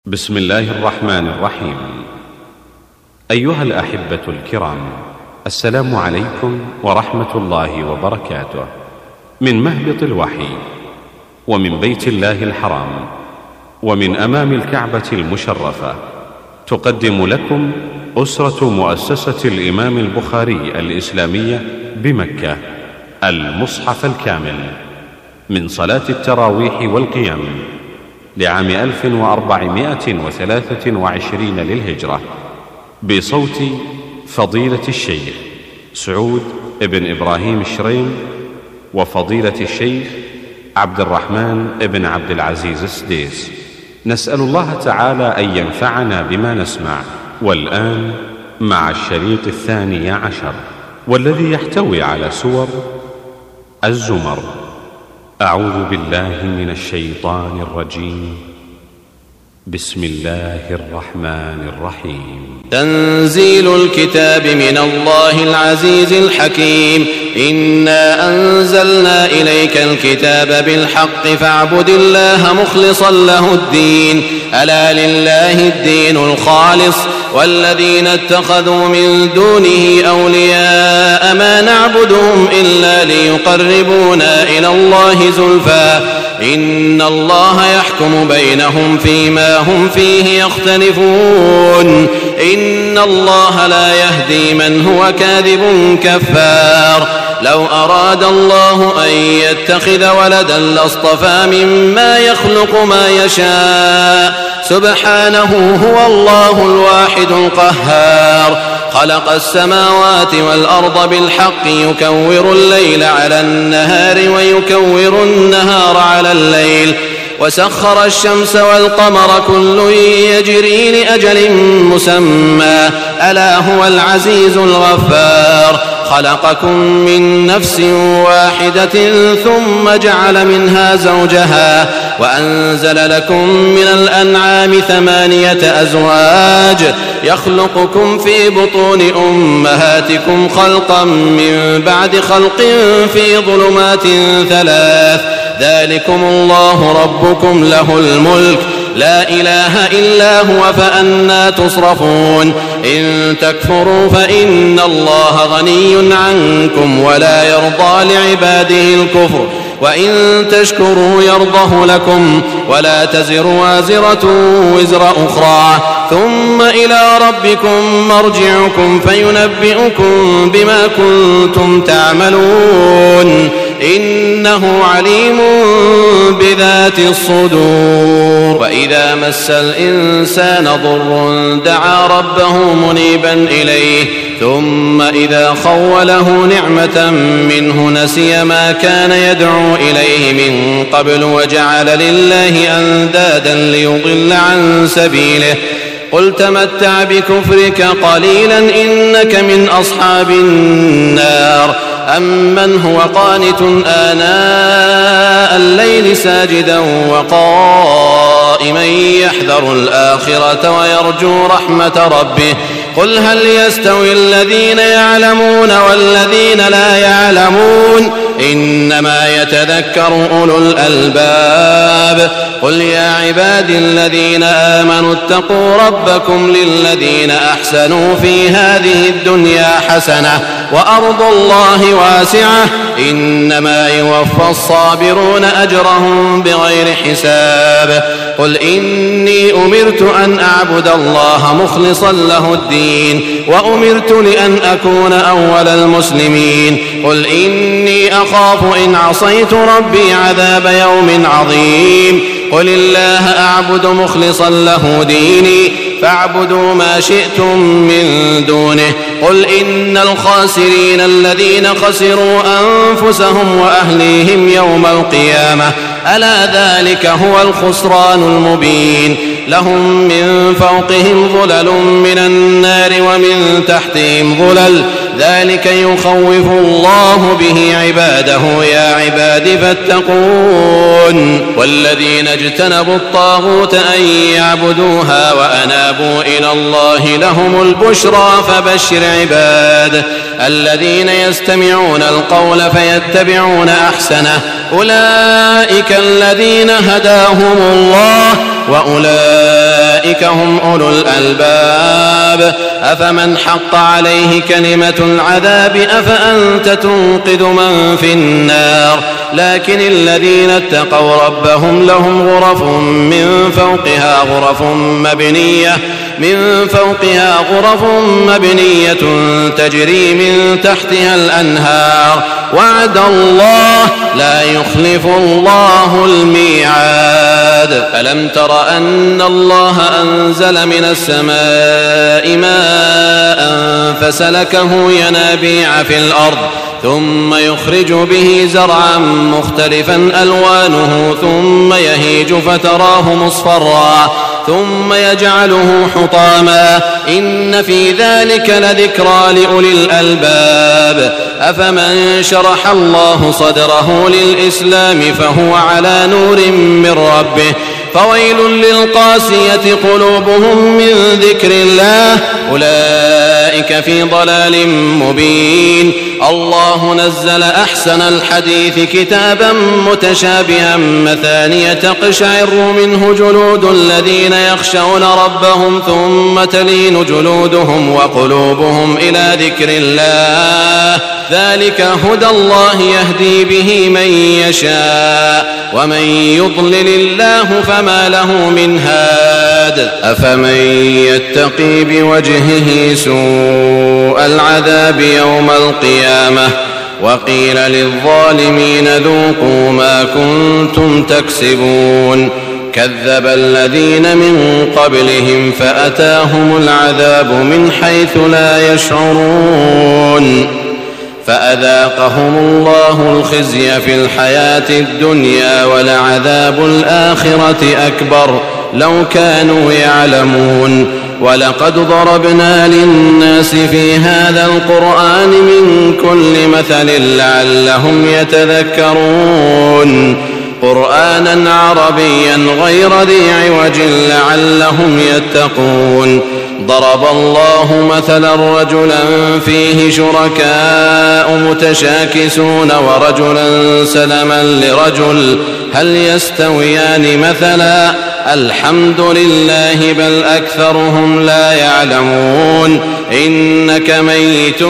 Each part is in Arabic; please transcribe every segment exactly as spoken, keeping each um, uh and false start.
بسم الله الرحمن الرحيم. أيها الأحبة الكرام، السلام عليكم ورحمة الله وبركاته من مهبط الوحي ومن بيت الله الحرام ومن أمام الكعبة المشرفة، تقدم لكم أسرة مؤسسة الإمام البخاري الإسلامية بمكة المصحف الكامل من صلاة التراويح والقيام لعام ألف وأربعمائة وثلاثة وعشرين للهجرة، بصوت فضيلة الشيخ سعود بن إبراهيم الشريم وفضيلة الشيخ عبد الرحمن بن عبد العزيز السديس. نسأل الله تعالى أن ينفعنا بما نسمع. والآن مع الشريط الثاني عشر، والذي يحتوي على سور الزمر. أعوذ بالله من الشيطان الرجيم. بسم الله الرحمن الرحيم. تنزيل الكتاب من الله العزيز الحكيم. إنا أنزلنا إليك الكتاب بالحق فاعبد الله مخلصا له الدين. ألا لله الدين الخالص والذين اتخذوا من دونه أولياء ما نعبدهم إلا ليقربونا إلى الله زلفى إن الله يحكم بينهم فيما هم فيه يختلفون. إن الله لا يهدي من هو كاذب كفار. لو أراد الله أن يتخذ ولدا لاصطفى مما يخلق ما يشاء سبحانه هو الله الواحد القهار. خلق السماوات والأرض بالحق يكور الليل على النهار ويكور النهار على الليل وسخر الشمس والقمر كل يجري لأجل مسمى ألا هو العزيز الغفار. خلقكم من نفس واحدة ثم جعل منها زوجها وأنزل لكم من الأنعام ثمانية أزواج يخلقكم في بطون أمهاتكم خلقا من بعد خلق في ظلمات ثلاث. ذلكم الله ربكم له الملك لا إله إلا هو فأنا تصرفون. إن تكفروا فإن الله غني عنكم ولا يرضى لعباده الكفر وإن تشكروا يرضه لكم ولا تزر وازرة وزر أخرى ثم إلى ربكم مرجعكم فينبئكم بما كنتم تعملون. إنه عليم بذات الصدور. وإذا مس الإنسان ضر دعا ربه منيبا إليه ثم إذا خوله نعمة منه نسي ما كان يدعو إليه من قبل وجعل لله أندادا ليضل عن سبيله. قل تمتع بكفرك قليلا إنك من أصحاب النار. أمن هو قانت آناء الليل ساجدا وقائما يحذر الآخرة ويرجو رحمة ربه. قل هل يستوي الذين يعلمون والذين لا يعلمون إنما يتذكر أولو الألباب. قل يا عبادي الذين آمنوا اتقوا ربكم للذين أحسنوا في هذه الدنيا حسنة وأرض الله واسعة إنما يوفى الصابرون أجرهم بغير حساب. قل إني أمرت أن أعبد الله مخلصا له الدين وأمرت لأن أكون أول المسلمين. قل إني أخاف إن عصيت ربي عذاب يوم عظيم. قل الله أعبد مخلصا له ديني فاعبدوا ما شئتم من دونه. قل إن الخاسرين الذين خسروا أنفسهم وأهليهم يوم القيامة ألا ذلك هو الخسران المبين. لهم من فوقهم ظلل من النار ومن تحتهم ظلل ذلك يخوف الله به عباده يا عباد فاتقون. والذين اجتنبوا الطاغوت أن يعبدوها وأنابوا إلى الله لهم البشرى فبشر عباد الذين يستمعون القول فيتبعون أحسنه أولئك الذين هداهم الله وأولئك أولئك هم أولو الألباب أفمن حق عليه كلمة العذاب أفأنت تنقذ من في النار لكن الذين اتقوا ربهم لهم غرف من فوقها غرف مبنية من فوقها غرف مبنية تجري من تحتها الأنهار وعد الله لا يخلف الله الميعاد ألم تر أن الله أنزل من السماء ماء فسلكه ينابيع في الأرض ثم يخرج به زرعا مختلفا ألوانه ثم يهيج فتراه مصفرا ثم يجعله حطاما إن في ذلك لذكرى لأولي الألباب أفمن شرح الله صدره للإسلام فهو على نور من ربه فويل للقاسية قلوبهم من ذكر الله أولئك في ضلال مبين الله نزل أحسن الحديث كتابا متشابها مثانية تقشعر منه جلود الذين يخشون ربهم ثم تلين جلودهم وقلوبهم إلى ذكر الله ذلك هدى الله يهدي به من يشاء ومن يضلل الله فما له من هاد أفمن يتقي بوجهه سوء العذاب يوم القيامة وقيل للظالمين ذوقوا ما كنتم تكسبون كذب الذين من قبلهم فأتاهم العذاب من حيث لا يشعرون فأذاقهم الله الخزي في الحياة الدنيا ولعذاب الآخرة أكبر لو كانوا يعلمون ولقد ضربنا للناس في هذا القرآن من كل مثل لعلهم يتذكرون قرآنا عربيا غير ذي عوج لعلهم يتقون ضرب الله مثلا رجلا فيه شركاء متشاكسون ورجلا سلما لرجل هل يستويان مثلا الحمد لله بل أكثرهم لا يعلمون إنك ميت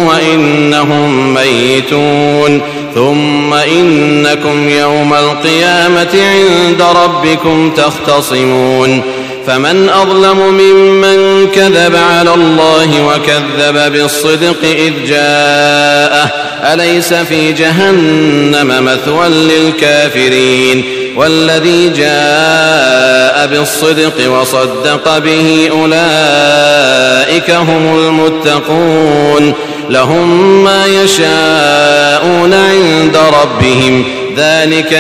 وإنهم ميتون ثم إنكم يوم القيامة عند ربكم تختصمون فمن أظلم ممن كذب على الله وكذب بالصدق إذ جاءه أليس في جهنم مثوى للكافرين والذي جاء بالصدق وصدق به أولئك هم المتقون لهم ما يشاءون عند ربهم ذلك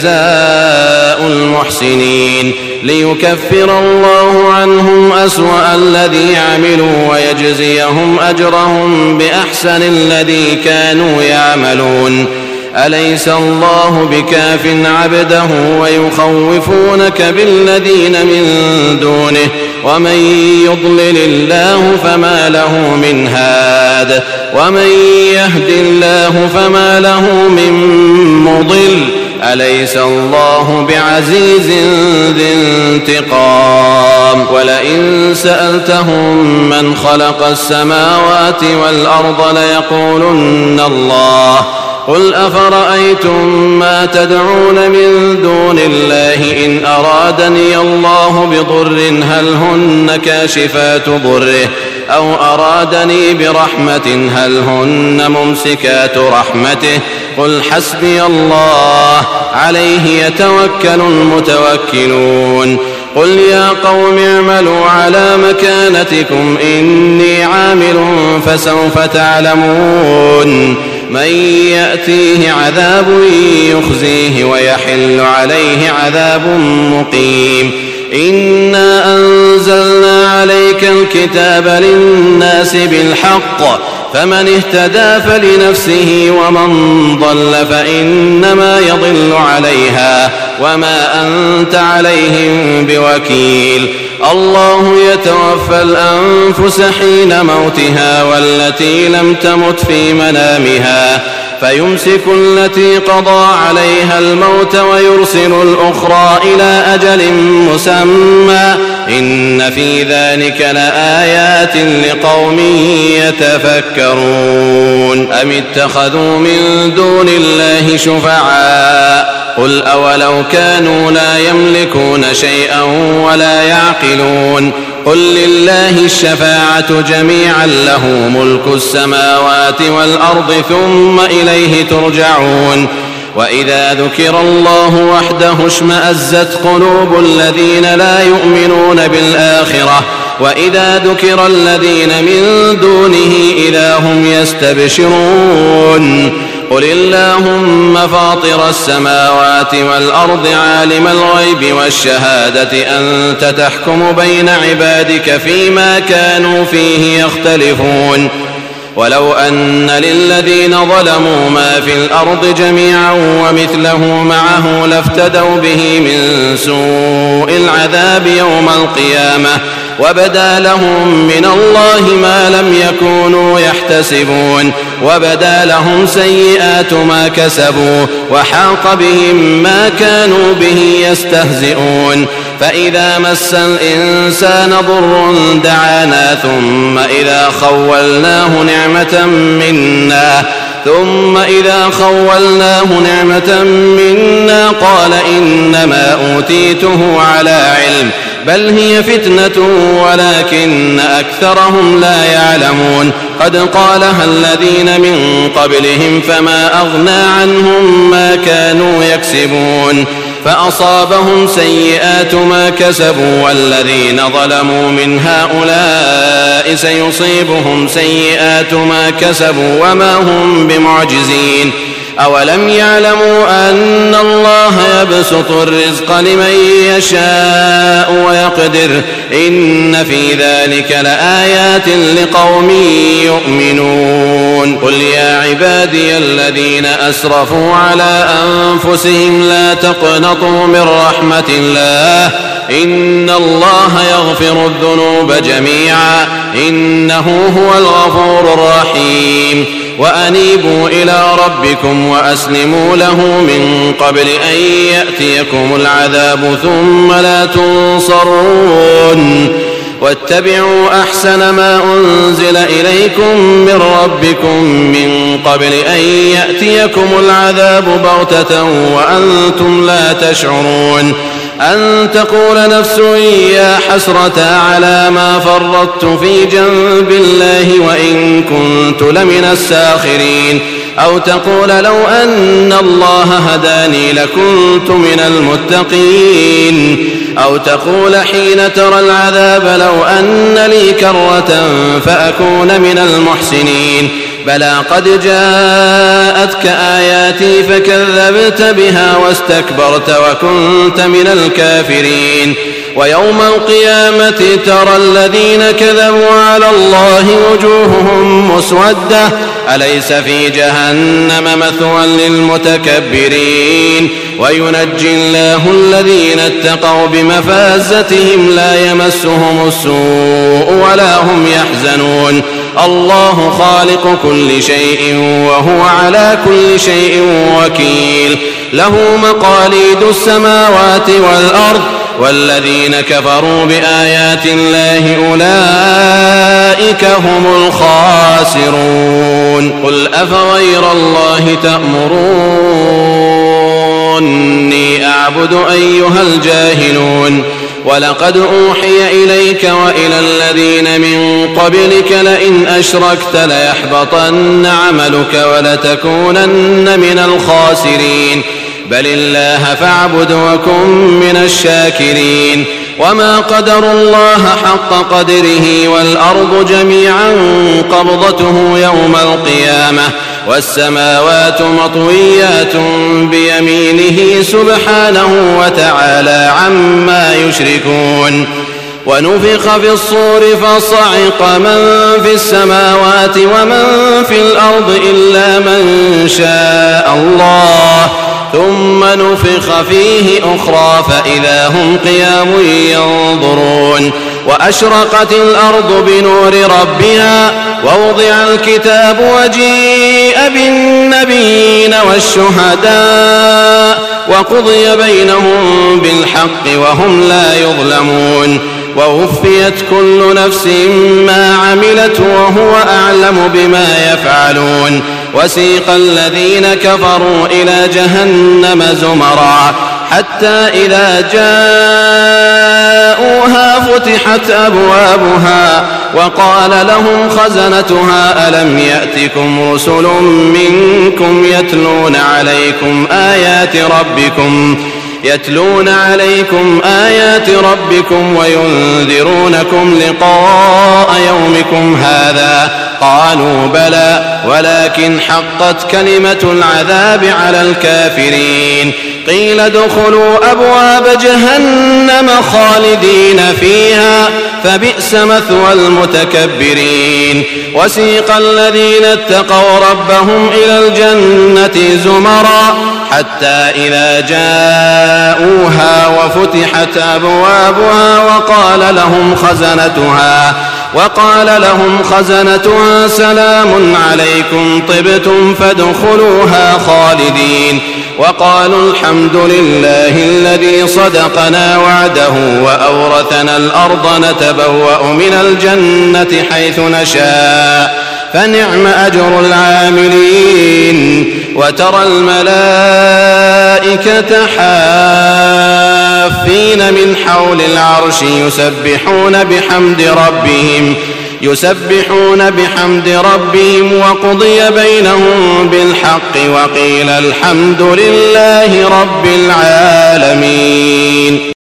جزاء المحسنين ليكفر الله عنهم أسوأ الذي عملوا ويجزيهم أجرهم بأحسن الذي كانوا يعملون أليس الله بكاف عبده ويخوفونك بالذين من دونه ومن يضلل الله فما له من هاد ومن يهد الله فما له من مضل أليس الله بعزيز ذي انتقام ولئن سألتهم من خلق السماوات والأرض ليقولن الله قل أفرأيتم ما تدعون من دون الله إن أرادني الله بضر هل هن كاشفات ضره أو أرادني برحمة هل هن ممسكات رحمته قل حسبي الله عليه يتوكل المتوكلون قل يا قوم اعملوا على مكانتكم إني عامل فسوف تعلمون من يأتيه عذاب يخزيه ويحل عليه عذاب مقيم إنا أنزلنا عليك الكتاب للناس بالحق فمن اهتدى فلنفسه ومن ضل فإنما يضل عليها وما أنت عليهم بوكيل الله يتوفى الأنفس حين موتها والتي لم تمت في منامها فيمسك التي قضى عليها الموت ويرسل الأخرى إلى أجل مسمى إن في ذلك لآيات لقوم يتفكرون. أم اتخذوا من دون الله شفعاء قل أولو كانوا لا يملكون شيئا ولا يعقلون قل لله الشفاعة جميعا له ملك السماوات والأرض ثم إليه ترجعون. وإذا ذكر الله وحده اشمأزت قلوب الذين لا يؤمنون بالآخرة وإذا ذكر الذين من دونه إذا هم يستبشرون. قل اللهم فاطر السماوات والأرض عالم الغيب والشهادة أنت تحكم بين عبادك فيما كانوا فيه يختلفون. ولو أن للذين ظلموا ما في الأرض جميعا ومثله معه لافتدوا به من سوء العذاب يوم القيامة وبدا لهم من الله ما لم يكونوا يحتسبون وبدا لهم سيئات ما كسبوا وحاق بهم ما كانوا به يستهزئون. فإذا مس الإنسان ضر دعانا ثم إذا خولناه نعمة منا ثم إذا خولناه نعمة منا قال إنما أوتيته على علم بل هي فتنة ولكن أكثرهم لا يعلمون. قد قالها الذين من قبلهم فما أغنى عنهم ما كانوا يكسبون فأصابهم سيئات ما كسبوا والذين ظلموا من هؤلاء سيصيبهم سيئات ما كسبوا وما هم بمعجزين. أولم يعلموا أن الله يبسط الرزق لمن يشاء ويقدر إن في ذلك لآيات لقوم يؤمنون. قل يا عبادي الذين أسرفوا على أنفسهم لا تقنطوا من رحمة الله إن الله يغفر الذنوب جميعا إنه هو الغفور الرحيم. وأنيبوا إلى ربكم وأسلموا له من قبل أن يأتيكم العذاب ثم لا تنصرون. واتبعوا أحسن ما أنزل إليكم من ربكم من قبل أن يأتيكم العذاب بغتة وأنتم لا تشعرون أن تقول نفس يا حسرة على ما فرطت في جنب الله وإن كنت لمن الساخرين أو تقول لو أن الله هداني لكنت من المتقين أو تقول حين ترى العذاب لو أن لي كرة فأكون من المحسنين. بلى قد جاءتك آياتي فكذبت بها واستكبرت وكنت من الكافرين. ويوم القيامة ترى الذين كذبوا على الله وجوههم مسودة أليس في جهنم مثوى للمتكبرين. وينجي الله الذين اتقوا بمفازتهم لا يمسهم السوء ولا هم يحزنون. الله خالق كل شيء وهو على كل شيء وكيل له مقاليد السماوات والأرض والذين كفروا بآيات الله أولئك هم الخاسرون. قل أفغير الله تأمروني أعبد أيها الجاهلون ولقد أوحي إليك وإلى الذين من قبلك لئن أشركت ليحبطن عملك ولتكونن من الخاسرين. بل الله فاعبد وكن من الشاكرين. وما قدروا الله حق قدره والأرض جميعا قبضته يوم القيامة والسماوات مطويات بيمينه سبحانه وتعالى عما يشركون. ونفخ في الصور فصعق من في السماوات ومن في الأرض إلا من شاء الله ثم نفخ فيه أخرى فإذا هم قيام ينظرون. وأشرقت الأرض بنور ربها ووضع الكتاب وجيء بالنبيين والشهداء وقضي بينهم بالحق وهم لا يظلمون ووفيت كل نفس ما عملت وهو أعلم بما يفعلون وسيق الذين كفروا إلى جهنم زمرا حتى إذا جاءوها فتحت أبوابها وقال لهم خزنتها ألم يأتكم رسل منكم يتلون عليكم آيات ربكم يتلون عليكم آيات ربكم وينذرونكم لقاء يومكم هذا قالوا بلى ولكن حقت كلمة العذاب على الكافرين قيل ادخلوا أبواب جهنم خالدين فيها فبئس مثوى المتكبرين وسيق الذين اتقوا ربهم إلى الجنة زمرا حتى إذا جاءوها وفتحت أبوابها وقال لهم خزنتها وقال لهم خزنتها سلام عليكم طبتم فادخلوها خالدين وقالوا الحمد لله الذي صدقنا وعده وأورثنا الأرض نتبوأ من الجنة حيث نشاء فنعم أجر العاملين وترى الملائكة حافين من حول العرش يسبحون بحمد ربهم يسبحون بحمد ربهم وقضي بينهم بالحق وقيل الحمد لله رب العالمين.